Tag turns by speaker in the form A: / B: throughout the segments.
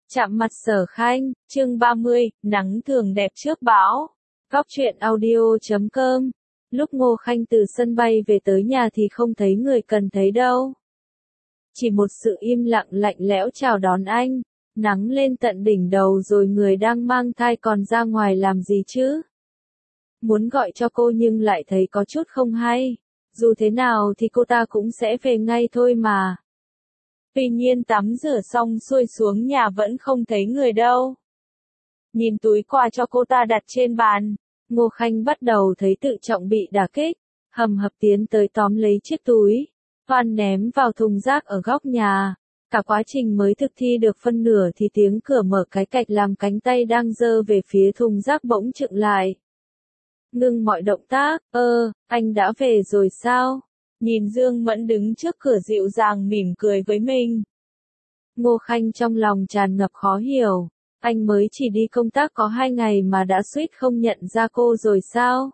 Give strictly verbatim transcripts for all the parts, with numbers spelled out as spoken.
A: Chạm mặt Sở Khanh, chương ba mươi, nắng thường đẹp trước bão. Góc truyện audio chấm com. Lúc Ngô Khanh từ sân bay về tới nhà thì không thấy người cần thấy đâu. Chỉ một sự im lặng lạnh lẽo chào đón anh. Nắng lên tận đỉnh đầu rồi, người đang mang thai còn ra ngoài làm gì chứ? Muốn gọi cho cô nhưng lại thấy có chút không hay. Dù thế nào thì cô ta cũng sẽ về ngay thôi mà. Tuy nhiên tắm rửa xong xuôi xuống nhà vẫn không thấy người đâu. Nhìn túi quà cho cô ta đặt trên bàn, Ngô Khanh bắt đầu thấy tự trọng bị đả kích, hầm hập tiến tới tóm lấy chiếc túi, toan ném vào thùng rác ở góc nhà. Cả quá trình mới thực thi được phân nửa thì tiếng cửa mở cái cạch làm cánh tay đang giơ về phía thùng rác bỗng chững lại. Ngưng mọi động tác, ơ, anh đã về rồi sao? Nhìn Dương Mẫn đứng trước cửa dịu dàng mỉm cười với mình. Ngô Khanh trong lòng tràn ngập khó hiểu, anh mới chỉ đi công tác có hai ngày mà đã suýt không nhận ra cô rồi sao?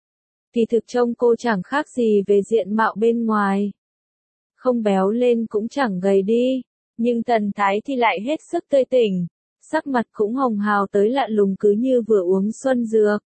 A: Thì thực trông cô chẳng khác gì về diện mạo bên ngoài. Không béo lên cũng chẳng gầy đi, nhưng thần thái thì lại hết sức tươi tỉnh, sắc mặt cũng hồng hào tới lạ lùng cứ như vừa uống xuân dược.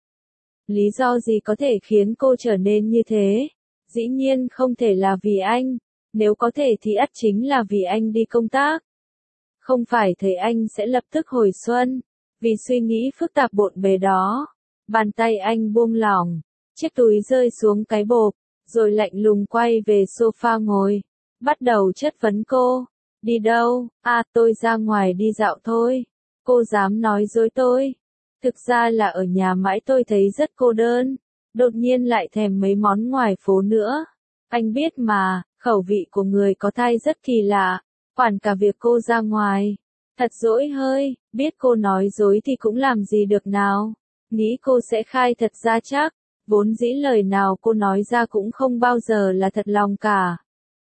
A: Lý do gì có thể khiến cô trở nên như thế? Dĩ nhiên không thể là vì anh, nếu có thể thì ắt chính là vì anh đi công tác. Không phải thấy anh sẽ lập tức hồi xuân, vì suy nghĩ phức tạp bộn bề đó. Bàn tay anh buông lỏng, chiếc túi rơi xuống cái bộp, rồi lạnh lùng quay về sofa ngồi, bắt đầu chất vấn cô. Đi đâu? À, tôi ra ngoài đi dạo thôi. Cô dám nói dối tôi. Thực ra là ở nhà mãi tôi thấy rất cô đơn. Đột nhiên lại thèm mấy món ngoài phố nữa. Anh biết mà, khẩu vị của người có thai rất kỳ lạ, quản cả việc cô ra ngoài. Thật dỗi hơi, biết cô nói dối thì cũng làm gì được nào. Nghĩ cô sẽ khai thật ra chắc, vốn dĩ lời nào cô nói ra cũng không bao giờ là thật lòng cả.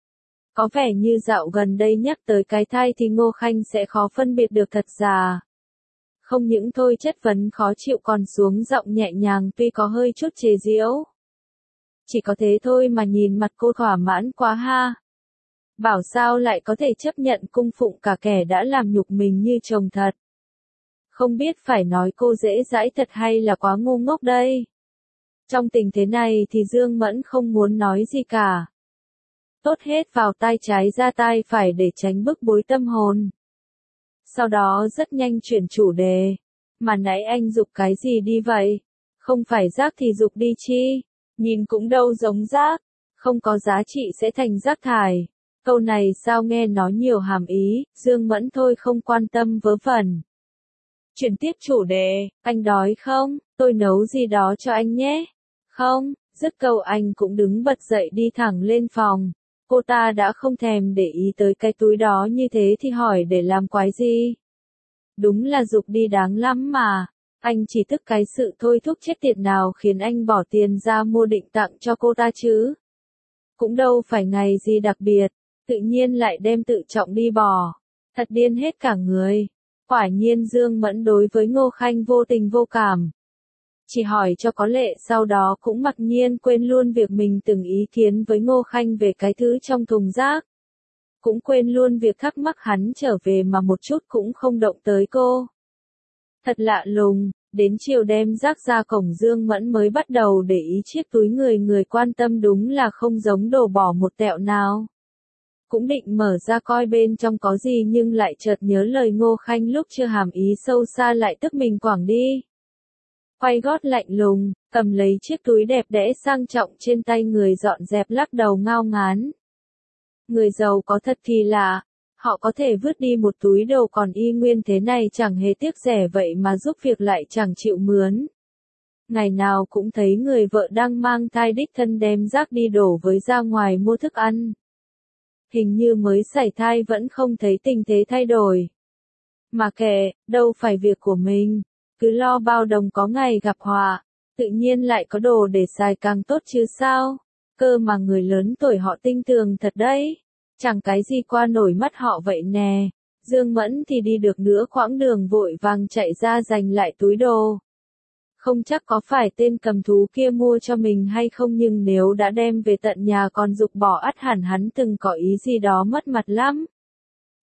A: Có vẻ như dạo gần đây nhắc tới cái thai thì Ngô Khanh sẽ khó phân biệt được thật giả. Không những thôi chất vấn khó chịu còn xuống giọng nhẹ nhàng tuy có hơi chút chế giễu. Chỉ có thế thôi mà nhìn mặt cô thỏa mãn quá ha. Bảo sao lại có thể chấp nhận cung phụng cả kẻ đã làm nhục mình như chồng thật. Không biết phải nói cô dễ dãi thật hay là quá ngu ngốc đây. Trong tình thế này thì Dương Mẫn không muốn nói gì cả. Tốt hết vào tai trái ra tai phải để tránh bức bối tâm hồn. Sau đó rất nhanh chuyển chủ đề. Mà nãy anh giục cái gì đi vậy? Không phải rác thì giục đi chi? Nhìn cũng đâu giống rác. Không có giá trị sẽ thành rác thải. Câu này sao nghe nó nhiều hàm ý, Dương Mẫn thôi không quan tâm vớ vẩn. Chuyển tiếp chủ đề, anh đói không? Tôi nấu gì đó cho anh nhé. Không, dứt câu anh cũng đứng bật dậy đi thẳng lên phòng. Cô ta đã không thèm để ý tới cái túi đó như thế thì hỏi để làm quái gì. Đúng là giục đi đáng lắm mà. Anh chỉ tức cái sự thôi thúc chết tiệt nào khiến anh bỏ tiền ra mua định tặng cho cô ta chứ. Cũng đâu phải ngày gì đặc biệt, tự nhiên lại đem tự trọng đi bỏ. Thật điên hết cả người. Quả nhiên Dương Mẫn đối với Ngô Khanh vô tình vô cảm. Chỉ hỏi cho có lệ sau đó cũng mặc nhiên quên luôn việc mình từng ý kiến với Ngô Khanh về cái thứ trong thùng rác. Cũng quên luôn việc thắc mắc hắn trở về mà một chút cũng không động tới cô. Thật lạ lùng, đến chiều đem rác ra cổng Dương Mẫn mới bắt đầu để ý chiếc túi người người quan tâm đúng là không giống đồ bỏ một tẹo nào. Cũng định mở ra coi bên trong có gì nhưng lại chợt nhớ lời Ngô Khanh lúc chưa hàm ý sâu xa lại tức mình quẳng đi. Quay gót lạnh lùng, cầm lấy chiếc túi đẹp đẽ sang trọng trên tay người dọn dẹp lắc đầu ngao ngán. Người giàu có thật kỳ lạ, họ có thể vứt đi một túi đồ còn y nguyên thế này chẳng hề tiếc rẻ vậy mà giúp việc lại chẳng chịu mướn. Ngày nào cũng thấy người vợ đang mang thai đích thân đem rác đi đổ với ra ngoài mua thức ăn. Hình như mới sảy thai vẫn không thấy tình thế thay đổi. Mà kệ, đâu phải việc của mình. Cứ lo bao đồng có ngày gặp họa, tự nhiên lại có đồ để xài càng tốt chứ sao, cơ mà người lớn tuổi họ tinh tường thật đấy, chẳng cái gì qua nổi mắt họ vậy nè. Dương Mẫn thì đi được nữa quãng đường vội vàng chạy ra giành lại túi đồ. Không chắc có phải tên cầm thú kia mua cho mình hay không nhưng nếu đã đem về tận nhà còn giục bỏ ắt hẳn hắn từng có ý gì đó mất mặt lắm.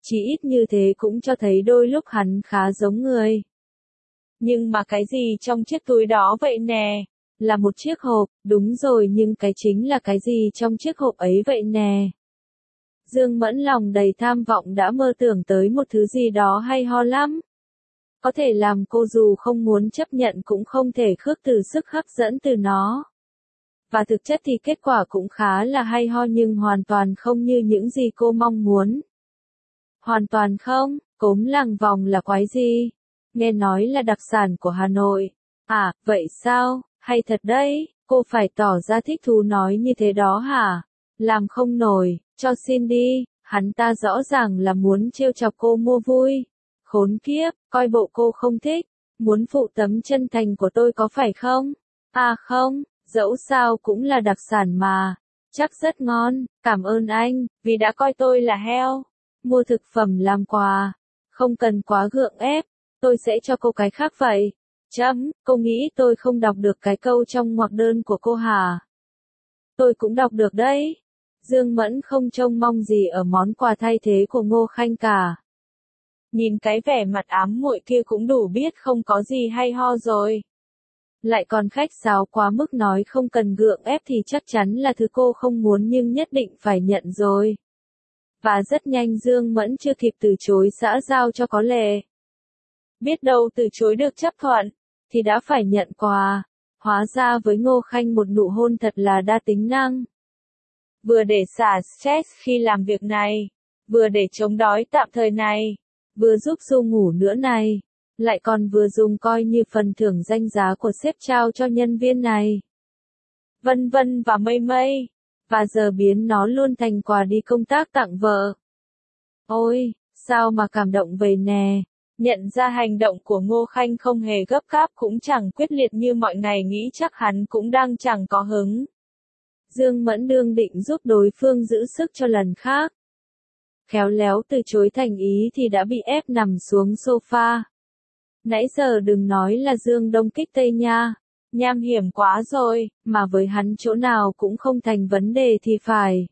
A: Chỉ ít như thế cũng cho thấy đôi lúc hắn khá giống người. Nhưng mà cái gì trong chiếc túi đó vậy nè? Là một chiếc hộp, đúng rồi, nhưng cái chính là cái gì trong chiếc hộp ấy vậy nè? Dương Mẫn lòng đầy tham vọng đã mơ tưởng tới một thứ gì đó hay ho lắm. Có thể làm cô dù không muốn chấp nhận cũng không thể khước từ sức hấp dẫn từ nó. Và thực chất thì kết quả cũng khá là hay ho nhưng hoàn toàn không như những gì cô mong muốn. Hoàn toàn không, cốm làng vòng là quái gì? Nghe nói là đặc sản của Hà Nội. À, vậy sao? Hay thật đấy, cô phải tỏ ra thích thú nói như thế đó hả? Làm không nổi, cho xin đi, hắn ta rõ ràng là muốn trêu chọc cô mua vui. Khốn kiếp, coi bộ cô không thích, muốn phụ tấm chân thành của tôi có phải không? À không, dẫu sao cũng là đặc sản mà, chắc rất ngon, cảm ơn anh, vì đã coi tôi là heo. Mua thực phẩm làm quà, không cần quá gượng ép, tôi sẽ cho cô cái khác vậy. Chấm, cô nghĩ tôi không đọc được cái câu trong ngoặc đơn của cô hả? Tôi cũng đọc được đấy. Dương Mẫn không trông mong gì ở món quà thay thế của Ngô Khanh cả. Nhìn cái vẻ mặt ám muội kia cũng đủ biết không có gì hay ho rồi. Lại còn khách sáo quá mức nói không cần gượng ép thì chắc chắn là thứ cô không muốn nhưng nhất định phải nhận rồi. Và rất nhanh Dương Mẫn chưa kịp từ chối xã giao cho có lệ. Biết đâu từ chối được chấp thuận, thì đã phải nhận quà. Hóa ra với Ngô Khanh một nụ hôn thật là đa tính năng. Vừa để xả stress khi làm việc này, vừa để chống đói tạm thời này, vừa giúp Du ngủ nữa này, lại còn vừa dùng coi như phần thưởng danh giá của sếp trao cho nhân viên này. Vân vân và mây mây, và giờ biến nó luôn thành quà đi công tác tặng vợ. Ôi, sao mà cảm động vậy nè. Nhận ra hành động của Ngô Khanh không hề gấp gáp cũng chẳng quyết liệt như mọi ngày nghĩ chắc hắn cũng đang chẳng có hứng. Dương Mẫn đương định giúp đối phương giữ sức cho lần khác. Khéo léo từ chối thành ý thì đã bị ép nằm xuống sofa. Nãy giờ đừng nói là Dương Đông kích Tây nha. Nham hiểm quá rồi, mà với hắn chỗ nào cũng không thành vấn đề thì phải.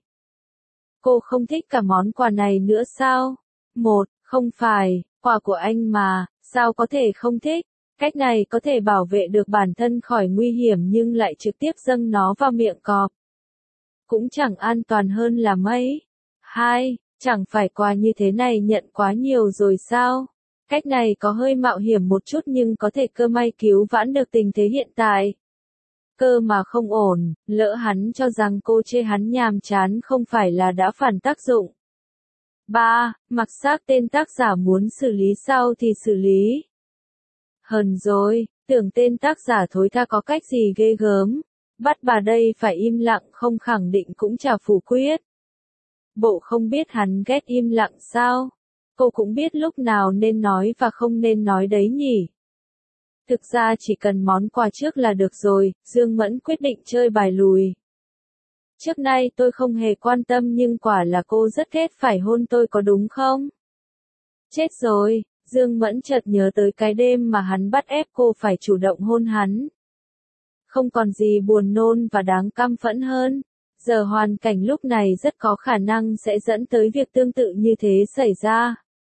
A: Cô không thích cả món quà này nữa sao? Một, không phải, quà của anh mà, sao có thể không thích? Cách này có thể bảo vệ được bản thân khỏi nguy hiểm nhưng lại trực tiếp dâng nó vào miệng cọp. Cũng chẳng an toàn hơn là mấy. Hai, chẳng phải quà như thế này nhận quá nhiều rồi sao? Cách này có hơi mạo hiểm một chút nhưng có thể cơ may cứu vãn được tình thế hiện tại. Cơ mà không ổn, lỡ hắn cho rằng cô chê hắn nhàm chán không phải là đã phản tác dụng. Ba, mặc xác tên tác giả muốn xử lý sao thì xử lý. Hờn rồi, tưởng tên tác giả thối tha có cách gì ghê gớm. Bắt bà đây phải im lặng không khẳng định cũng chả phủ quyết. Bộ không biết hắn ghét im lặng sao? Cô cũng biết lúc nào nên nói và không nên nói đấy nhỉ. Thực ra chỉ cần món quà trước là được rồi, Dương Mẫn quyết định chơi bài lùi. Trước nay tôi không hề quan tâm nhưng quả là cô rất ghét phải hôn tôi có đúng không? Chết rồi, Dương Mẫn chợt nhớ tới cái đêm mà hắn bắt ép cô phải chủ động hôn hắn. Không còn gì buồn nôn và đáng căm phẫn hơn. Giờ hoàn cảnh lúc này rất có khả năng sẽ dẫn tới việc tương tự như thế xảy ra.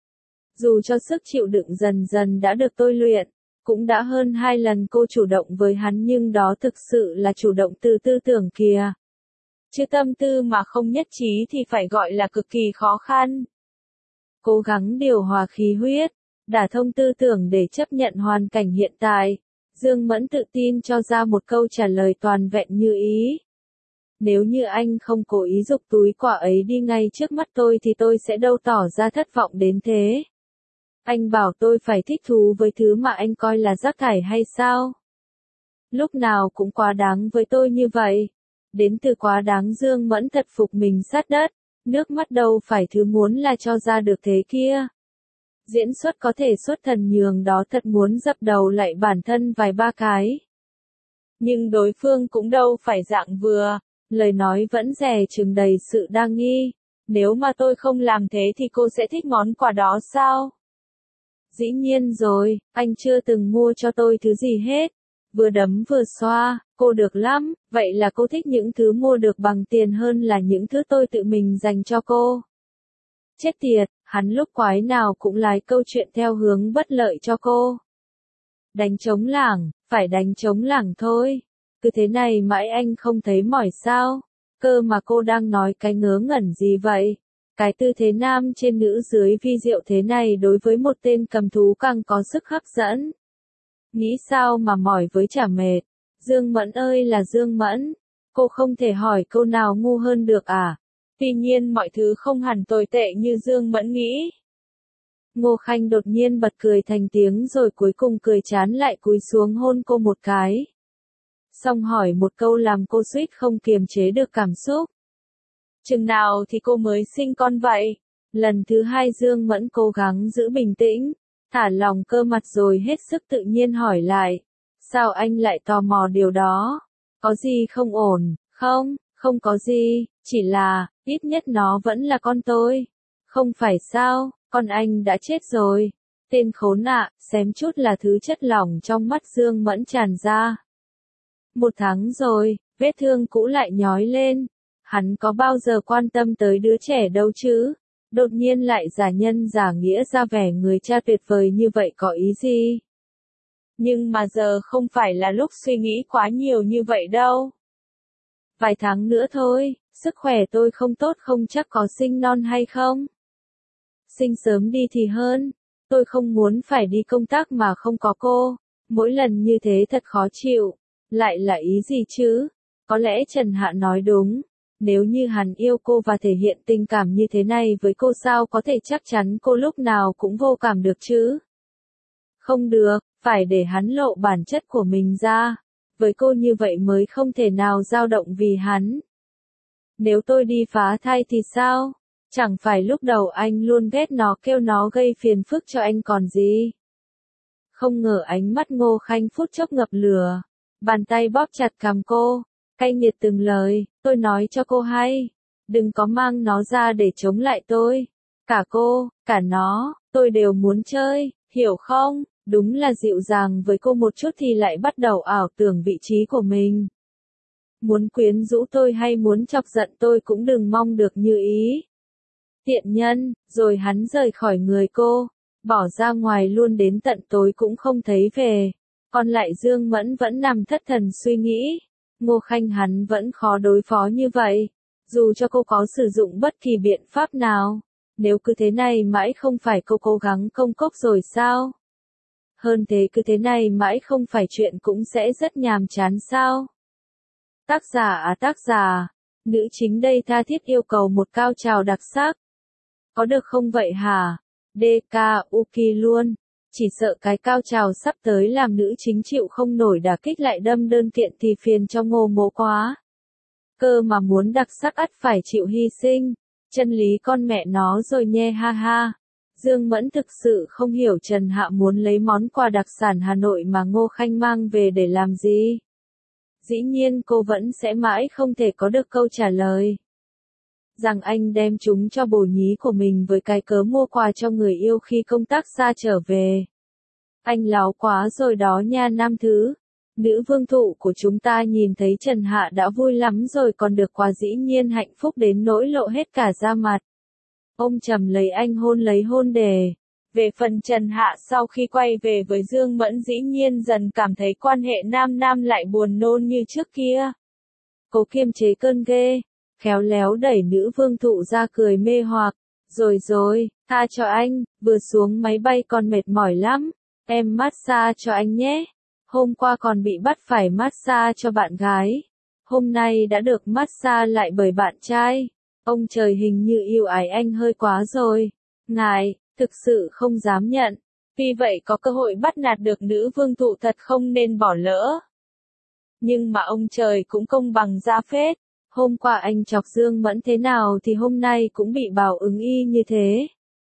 A: Dù cho sức chịu đựng dần dần đã được tôi luyện, cũng đã hơn hai lần cô chủ động với hắn nhưng đó thực sự là chủ động từ tư tưởng kìa. Chứ tâm tư mà không nhất trí thì phải gọi là cực kỳ khó khăn. Cố gắng điều hòa khí huyết, đả thông tư tưởng để chấp nhận hoàn cảnh hiện tại. Dương Mẫn tự tin cho ra một câu trả lời toàn vẹn như ý. Nếu như anh không cố ý giục túi quà ấy đi ngay trước mắt tôi thì tôi sẽ đâu tỏ ra thất vọng đến thế. Anh bảo tôi phải thích thú với thứ mà anh coi là rác thải hay sao? Lúc nào cũng quá đáng với tôi như vậy. Đến từ quá đáng Dương Mẫn thật phục mình sát đất. Nước mắt đâu phải thứ muốn là cho ra được thế kia. Diễn xuất có thể xuất thần nhường đó thật muốn dập đầu lại bản thân vài ba cái. Nhưng đối phương cũng đâu phải dạng vừa, lời nói vẫn dè chừng đầy sự đa nghi. Nếu mà tôi không làm thế thì cô sẽ thích món quà đó sao? Dĩ nhiên rồi, anh chưa từng mua cho tôi thứ gì hết. Vừa đấm vừa xoa, cô được lắm, vậy là cô thích những thứ mua được bằng tiền hơn là những thứ tôi tự mình dành cho cô. Chết tiệt, hắn lúc quái nào cũng lái câu chuyện theo hướng bất lợi cho cô. Đánh trống lảng, phải đánh trống lảng thôi. Cứ thế này mãi anh không thấy mỏi sao? Cơ mà cô đang nói cái ngớ ngẩn gì vậy? Cái tư thế nam trên nữ dưới vi diệu thế này đối với một tên cầm thú càng có sức hấp dẫn. Nghĩ sao mà mỏi với chả mệt. Dương Mẫn ơi là Dương Mẫn. Cô không thể hỏi câu nào ngu hơn được à? Tuy nhiên mọi thứ không hẳn tồi tệ như Dương Mẫn nghĩ. Ngô Khanh đột nhiên bật cười thành tiếng rồi cuối cùng cười chán lại cúi xuống hôn cô một cái. Xong hỏi một câu làm cô suýt không kiềm chế được cảm xúc. Chừng nào thì cô mới sinh con vậy? Lần thứ hai Dương Mẫn cố gắng giữ bình tĩnh, thả lòng cơ mặt rồi hết sức tự nhiên hỏi lại. Sao anh lại tò mò điều đó? Có gì không ổn, không, không có gì, chỉ là, ít nhất nó vẫn là con tôi. Không phải sao, con anh đã chết rồi. Tên khốn ạ, xém chút là thứ chất lỏng trong mắt Dương Mẫn tràn ra. Một tháng rồi, vết thương cũ lại nhói lên. Hắn có bao giờ quan tâm tới đứa trẻ đâu chứ? Đột nhiên lại giả nhân giả nghĩa ra vẻ người cha tuyệt vời như vậy có ý gì? Nhưng mà giờ không phải là lúc suy nghĩ quá nhiều như vậy đâu. Vài tháng nữa thôi, sức khỏe tôi không tốt không chắc có sinh non hay không. Sinh sớm đi thì hơn, tôi không muốn phải đi công tác mà không có cô, mỗi lần như thế thật khó chịu. Lại là ý gì chứ? Có lẽ Trần Hạ nói đúng. Nếu như hắn yêu cô và thể hiện tình cảm như thế này với cô sao có thể chắc chắn cô lúc nào cũng vô cảm được chứ? Không được, phải để hắn lộ bản chất của mình ra. Với cô như vậy mới không thể nào dao động vì hắn. Nếu tôi đi phá thai thì sao? Chẳng phải lúc đầu anh luôn ghét nó kêu nó gây phiền phức cho anh còn gì? Không ngờ ánh mắt Ngô Khanh phút chốc ngập lửa. Bàn tay bóp chặt cằm cô. Cay nghiệt từng lời, tôi nói cho cô hay. Đừng có mang nó ra để chống lại tôi. Cả cô, cả nó, tôi đều muốn chơi, hiểu không? Đúng là dịu dàng với cô một chút thì lại bắt đầu ảo tưởng vị trí của mình. Muốn quyến rũ tôi hay muốn chọc giận tôi cũng đừng mong được như ý. Tiện nhân, rồi hắn rời khỏi người cô, bỏ ra ngoài luôn đến tận tối cũng không thấy về. Còn lại Dương Mẫn vẫn nằm thất thần suy nghĩ. Ngô Khanh hắn vẫn khó đối phó như vậy. Dù cho cô có sử dụng bất kỳ biện pháp nào. Nếu cứ thế này mãi không phải cô cố gắng công cốc rồi sao? Hơn thế cứ thế này mãi không phải chuyện cũng sẽ rất nhàm chán sao? Tác giả à tác giả, nữ chính đây tha thiết yêu cầu một cao trào đặc sắc. Có được không vậy hả? đê ca Uki luôn. Chỉ sợ cái cao trào sắp tới làm nữ chính chịu không nổi đả kích lại đâm đơn kiện thì phiền cho Ngô Mộ quá. Cơ mà muốn đặc sắc ắt phải chịu hy sinh. Chân lý con mẹ nó rồi nhe ha ha. Dương Mẫn thực sự không hiểu Trần Hạ muốn lấy món quà đặc sản Hà Nội mà Ngô Khanh mang về để làm gì. Dĩ nhiên cô vẫn sẽ mãi không thể có được câu trả lời. Rằng anh đem chúng cho bồ nhí của mình với cái cớ mua quà cho người yêu khi công tác xa trở về. Anh láo quá rồi đó nha nam thứ. Nữ vương thụ của chúng ta nhìn thấy Trần Hạ đã vui lắm rồi còn được quà dĩ nhiên hạnh phúc đến nỗi lộ hết cả da mặt. Ông trầm lấy anh hôn lấy hôn đề. Về phần Trần Hạ sau khi quay về với Dương Mẫn dĩ nhiên dần cảm thấy quan hệ nam nam lại buồn nôn như trước kia. Cố kiềm chế cơn ghê, khéo léo đẩy nữ vương thụ ra cười mê hoặc. Rồi rồi, tha cho anh, vừa xuống máy bay còn mệt mỏi lắm. Em massage cho anh nhé. Hôm qua còn bị bắt phải massage cho bạn gái. Hôm nay đã được massage lại bởi bạn trai. Ông trời hình như yêu ái anh hơi quá rồi. Ngài, thực sự không dám nhận. Vì vậy có cơ hội bắt nạt được nữ vương thụ thật không nên bỏ lỡ. Nhưng mà ông trời cũng công bằng ra phết. Hôm qua anh chọc Dương Mẫn thế nào thì hôm nay cũng bị báo ứng y như thế.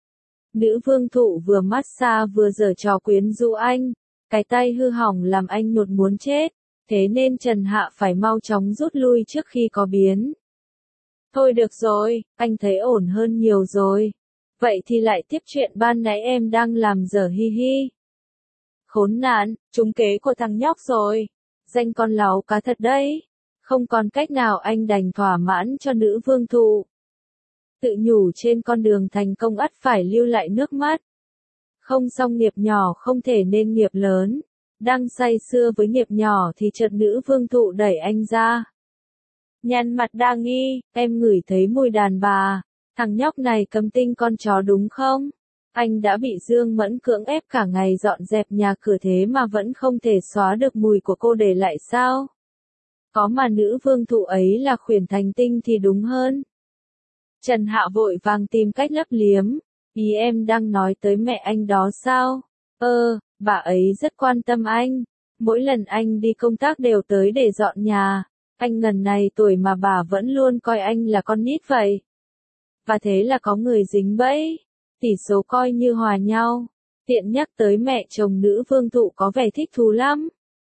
A: Nữ vương thụ vừa massage vừa giở trò quyến rũ anh. Cái tay hư hỏng làm anh nhột muốn chết. Thế nên Trần Hạ phải mau chóng rút lui trước khi có biến. Thôi được rồi, anh thấy ổn hơn nhiều rồi. Vậy thì lại tiếp chuyện ban nãy em đang làm dở hi hi. Khốn nạn, trúng kế của thằng nhóc rồi. Danh con láo cá thật đấy. Không còn cách nào anh đành thỏa mãn cho nữ vương thụ. tự nhủ trên con đường thành công ắt phải lưu lại nước mắt. Không xong nghiệp nhỏ không thể nên nghiệp lớn. Đang say sưa với nghiệp nhỏ thì chợt nữ vương thụ đẩy anh ra. Nhăn mặt đa nghi, em ngửi thấy mùi đàn bà. Thằng nhóc này cầm tinh con chó đúng không? Anh đã bị Dương Mẫn cưỡng ép cả ngày dọn dẹp nhà cửa thế mà vẫn không thể xóa được mùi của cô để lại sao? Có mà nữ vương thụ ấy là khuyển thành tinh thì đúng hơn. Trần Hạ vội vàng tìm cách lấp liếm. Ý em đang nói tới mẹ anh đó sao? Ơ, bà ấy rất quan tâm anh. Mỗi lần anh đi công tác đều tới để dọn nhà. Anh ngần này tuổi mà bà vẫn luôn coi anh là con nít vậy. Và thế là có người dính bẫy. Tỷ số coi như hòa nhau. Tiện nhắc tới mẹ chồng nữ vương thụ có vẻ thích thú lắm.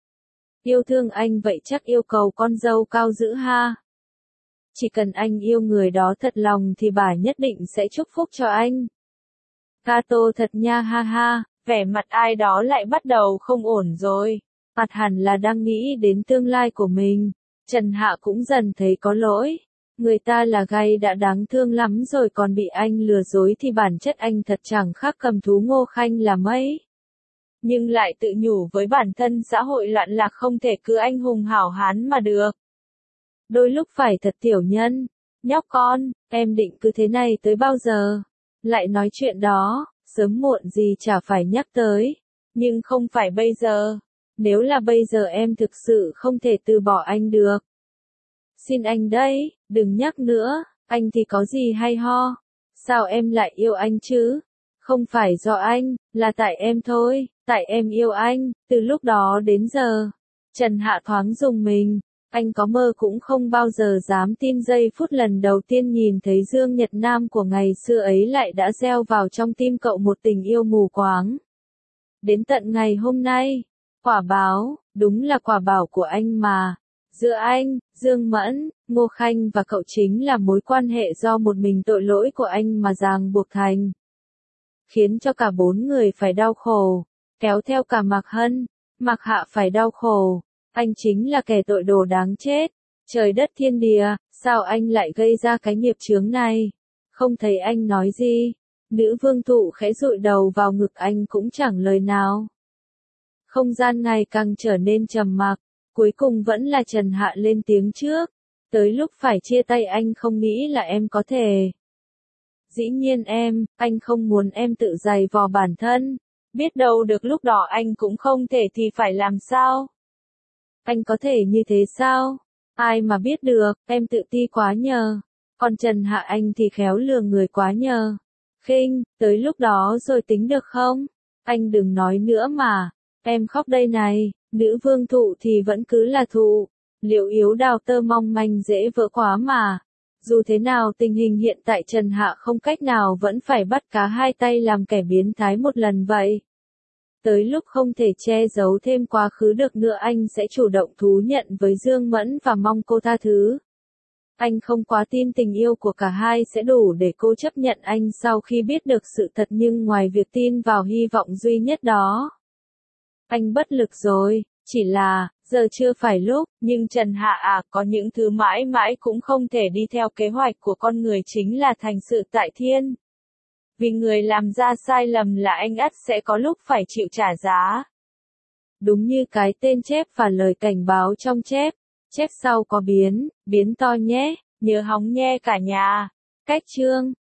A: Yêu thương anh vậy chắc yêu cầu con dâu cao dữ ha. Chỉ cần anh yêu người đó thật lòng thì bà nhất định sẽ chúc phúc cho anh. Cato thật nha ha ha, vẻ mặt ai đó lại bắt đầu không ổn rồi. Mặt hẳn là đang nghĩ đến tương lai của mình. Trần Hạ cũng dần thấy có lỗi. Người ta là gay đã đáng thương lắm rồi còn bị anh lừa dối thì bản chất anh thật chẳng khác cầm thú Ngô Khanh là mấy. Nhưng lại tự nhủ với bản thân xã hội loạn lạc không thể cứ anh hùng hảo hán mà được. Đôi lúc phải thật tiểu nhân. Nhóc con, em định cứ thế này tới bao giờ? Lại nói chuyện đó, sớm muộn gì chả phải nhắc tới. Nhưng không phải bây giờ. Nếu là bây giờ em thực sự không thể từ bỏ anh được. Xin anh đấy, đừng nhắc nữa, anh thì có gì hay ho. Sao em lại yêu anh chứ? Không phải do anh, là tại em thôi, tại em yêu anh, từ lúc đó đến giờ. Trần Hạ thoáng rùng mình, anh có mơ cũng không bao giờ dám tin giây phút lần đầu tiên nhìn thấy Dương Nhật Nam của ngày xưa ấy lại đã gieo vào trong tim cậu một tình yêu mù quáng. Đến tận ngày hôm nay, quả báo, đúng là quả bảo của anh mà. Giữa anh, Dương Mẫn, Ngô Khanh và cậu chính là mối quan hệ do một mình tội lỗi của anh mà ràng buộc thành. Khiến cho cả bốn người phải đau khổ, kéo theo cả Mạc Hân, Mạc Hạ phải đau khổ. Anh chính là kẻ tội đồ đáng chết. Trời đất thiên địa, sao anh lại gây ra cái nghiệp chướng này? Không thấy anh nói gì. Nữ vương thụ khẽ dụi đầu vào ngực anh cũng chẳng lời nào. Không gian ngày càng trở nên trầm mặc. Cuối cùng vẫn là Trần Hạ lên tiếng trước. Tới lúc phải chia tay anh không nghĩ là em có thể. Dĩ nhiên em, anh không muốn em tự dày vò bản thân. Biết đâu được lúc đó anh cũng không thể thì phải làm sao? Anh có thể như thế sao? Ai mà biết được, em tự ti quá nhờ. Còn Trần Hạ anh thì khéo lừa người quá nhờ. Khinh, tới lúc đó rồi tính được không? Anh đừng nói nữa mà. Em khóc đây này, nữ vương thụ thì vẫn cứ là thụ. Liệu yếu đào tơ mong manh dễ vỡ quá mà. Dù thế nào tình hình hiện tại Trần Hạ không cách nào vẫn phải bắt cá hai tay làm kẻ biến thái một lần vậy. Tới lúc không thể che giấu thêm quá khứ được nữa anh sẽ chủ động thú nhận với Dương Mẫn và mong cô tha thứ. Anh không quá tin tình yêu của cả hai sẽ đủ để cô chấp nhận anh sau khi biết được sự thật nhưng ngoài việc tin vào hy vọng duy nhất đó. Anh bất lực rồi, chỉ là, giờ chưa phải lúc, nhưng Trần Hạ à, có những thứ mãi mãi cũng không thể đi theo kế hoạch của con người chính là thành sự tại thiên. Vì người làm ra sai lầm là anh ắt sẽ có lúc phải chịu trả giá. Đúng như cái tên chép và lời cảnh báo trong chép, chép sau có biến, biến to nhé, nhớ hóng nhe cả nhà. Cách chương